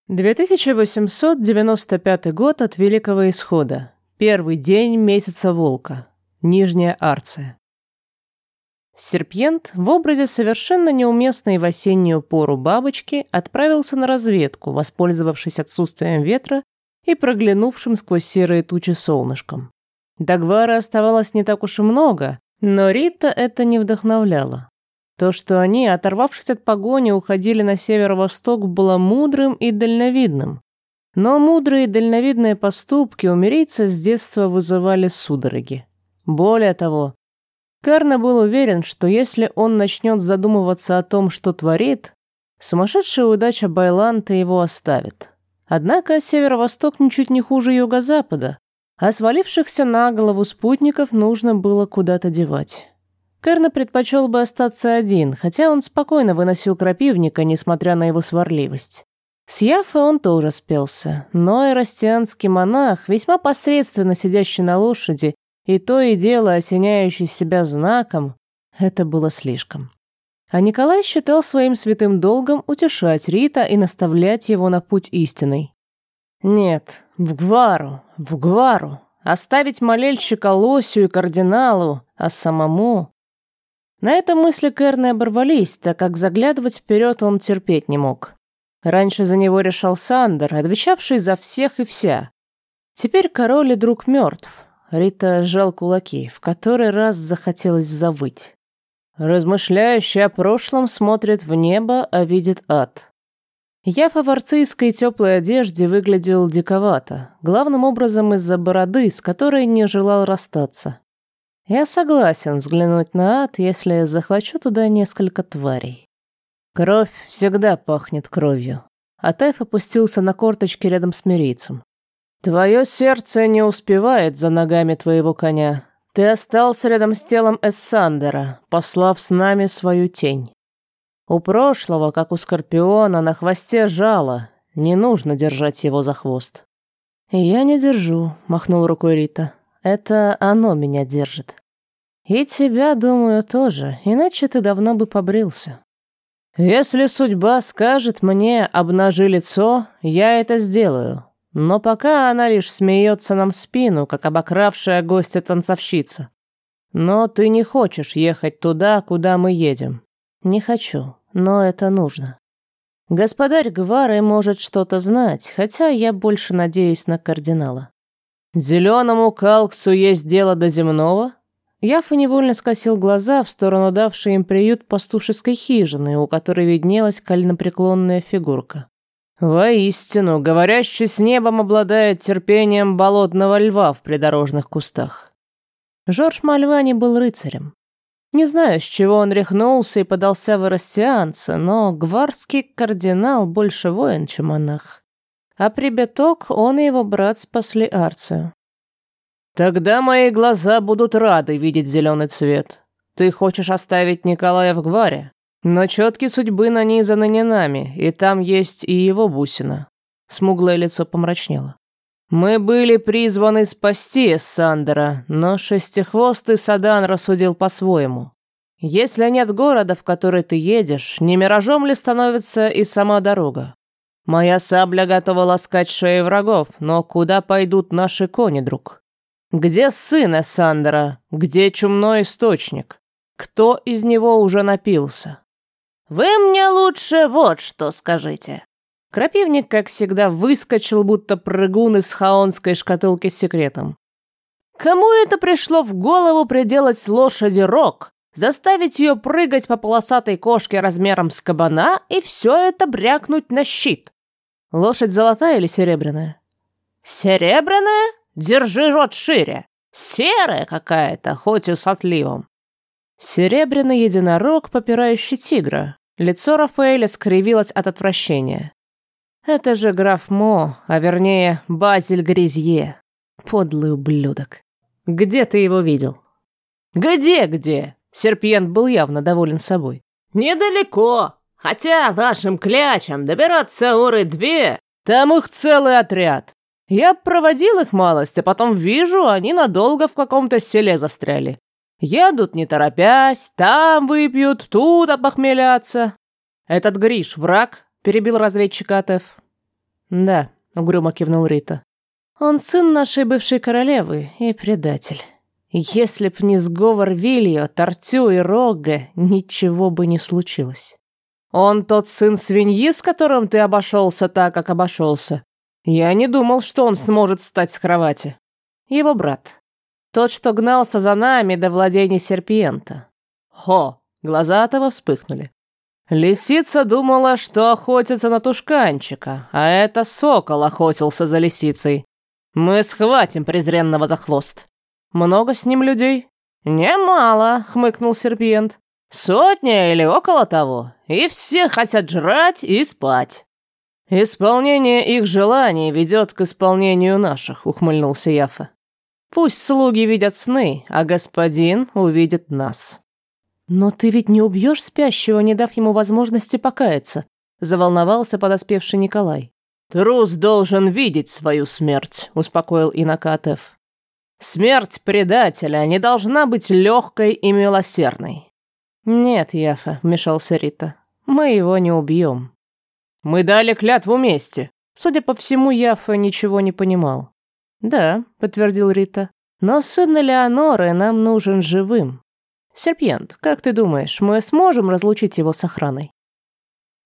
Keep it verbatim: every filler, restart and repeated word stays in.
две тысячи восемьсот девяносто пятый год от Великого Исхода. Первый день месяца Волка. Нижняя Арция. Серпьент в образе совершенно неуместной в осеннюю пору бабочки отправился на разведку, воспользовавшись отсутствием ветра и проглянувшим сквозь серые тучи солнышком. До Гвара оставалось не так уж и много, но Рита это не вдохновляло. То, что они, оторвавшись от погони, уходили на северо-восток, было мудрым и дальновидным. Но мудрые и дальновидные поступки у мирийца с детства вызывали судороги. Более того, Карна был уверен, что если он начнет задумываться о том, что творит, сумасшедшая удача Байланта его оставит. Однако северо-восток ничуть не хуже юго-запада, а свалившихся на голову спутников нужно было куда-то девать. Карна предпочел бы остаться один, хотя он спокойно выносил крапивника, несмотря на его сварливость. С Яффой он тоже спелся, но эрастианский монах, весьма посредственно сидящий на лошади и то и дело осеняющий себя знаком, это было слишком. А Николай считал своим святым долгом утешать Рита и наставлять его на путь истинный. Нет, в Гвару, в Гвару, оставить молельщика Лосю и кардиналу, а самому... На этом мысли Керны оборвались, так как заглядывать вперед он терпеть не мог. Раньше за него решал Сандер, отвечавший за всех и вся. Теперь король и друг мертв. Рита сжал кулаки, в который раз захотелось завыть. Размышляющий о прошлом смотрит в небо, а видит ад. Яфа в арцийской теплой одежде выглядел диковато, главным образом из-за бороды, с которой не желал расстаться. Я согласен взглянуть на ад, если захвачу туда несколько тварей. Кровь всегда пахнет кровью. Атайф опустился на корточки рядом с мирийцем. Твое сердце не успевает за ногами твоего коня. Ты остался рядом с телом Эссандера, послав с нами свою тень. У прошлого, как у скорпиона, на хвосте жало. Не нужно держать его за хвост. Я не держу, махнул рукой Рита. Это оно меня держит. И тебя, думаю, тоже, иначе ты давно бы побрился. Если судьба скажет мне «обнажи лицо», я это сделаю. Но пока она лишь смеется нам в спину, как обокравшая гостя танцовщица. Но ты не хочешь ехать туда, куда мы едем. Не хочу, но это нужно. Господарь Гвары может что-то знать, хотя я больше надеюсь на кардинала. Зеленому Калксу есть дело до земного? Яфа невольно скосил глаза в сторону давшей им приют пастушеской хижины, у которой виднелась коленопреклонная фигурка. Воистину, говорящий с небом обладает терпением болотного льва в придорожных кустах. Жорж Мальвани был рыцарем. Не знаю, с чего он рехнулся и подался в эрастианца, но гварский кардинал больше воин, чем монах. А прибяток он и его брат спасли Арцию. Тогда мои глаза будут рады видеть зеленый цвет. Ты хочешь оставить Николая в Гваре? Но четки судьбы нанизаны не нами, и там есть и его бусина. Смуглое лицо помрачнело. Мы были призваны спасти Эссандера, но шестихвостый Садан рассудил по-своему. Если нет города, в который ты едешь, не миражом ли становится и сама дорога? Моя сабля готова ласкать шеи врагов, но куда пойдут наши кони, друг? Где сын Эссандера? Где чумной источник? Кто из него уже напился? «Вы мне лучше вот что скажите». Крапивник, как всегда, выскочил, будто прыгун из хаонской шкатулки с секретом. «Кому это пришло в голову приделать лошади рог, заставить ее прыгать по полосатой кошке размером с кабана и все это брякнуть на щит? Лошадь золотая или серебряная?» «Серебряная? Держи рот шире. Серая какая-то, хоть и с отливом». Серебряный единорог, попирающий тигра. Лицо Рафаэля скривилось от отвращения. Это же граф Мо, а вернее Базиль Гризье. Подлый ублюдок. Где ты его видел? Где-где? Серпьент был явно доволен собой. Недалеко. Хотя вашим клячам добираться уры две. Там их целый отряд. Я проводил их малость, а потом вижу, они надолго в каком-то селе застряли. Едут не торопясь, там выпьют, тут опохмелятся. Этот Гриш враг, перебил разведчик Атеф. «Да», — угрюмо кивнул Рита. «Он сын нашей бывшей королевы и предатель. Если б не сговор Вильо, Тортю и Рогге, ничего бы не случилось. Он тот сын свиньи, с которым ты обошелся так, как обошелся. Я не думал, что он сможет встать с кровати. Его брат. Тот, что гнался за нами до владений Серпиента». «Хо!» — глаза того вспыхнули. «Лисица думала, что охотится на тушканчика, а это сокол охотился за лисицей. Мы схватим презренного за хвост. Много с ним людей?» «Немало», — хмыкнул Серпиент. «Сотня или около того, и все хотят жрать и спать». «Исполнение их желаний ведет к исполнению наших», — ухмыльнулся Яфа. «Пусть слуги видят сны, а господин увидит нас». «Но ты ведь не убьешь спящего, не дав ему возможности покаяться», — заволновался подоспевший Николай. «Трус должен видеть свою смерть», — успокоил Инакатев. «Смерть предателя не должна быть легкой и милосердной». «Нет, Яфа», — вмешался Рита, — «мы его не убьем». «Мы дали клятву мести». Судя по всему, Яфа ничего не понимал. «Да», — подтвердил Рита, — «но сын Элеоноры нам нужен живым. Серпиент, как ты думаешь, мы сможем разлучить его с охраной?»